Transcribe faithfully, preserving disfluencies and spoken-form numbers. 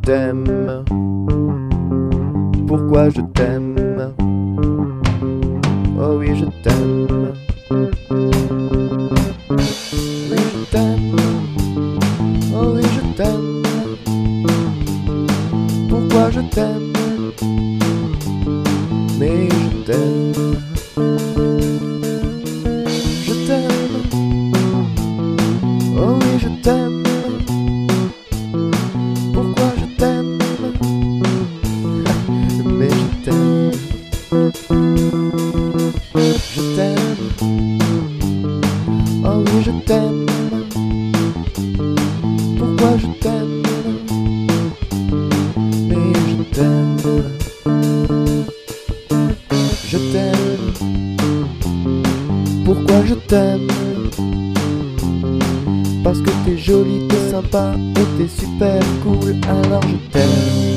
t'aime. Pourquoi je t'aime? Oh oui, je t'aime. Oui, je t'aime. Oh oui, je t'aime. Pourquoi je t'aime? Mais je t'aime. Je t'aime. Oh oui, je t'aime. Pourquoi je t'aime? Mais je t'aime. Je t'aime. Oh oui, je t'aime. Pourquoi je t'aime? Mais je t'aime. Je t'aime. Pourquoi je t'aime? Parce que t'es jolie, t'es sympa et t'es super cool, alors je t'aime.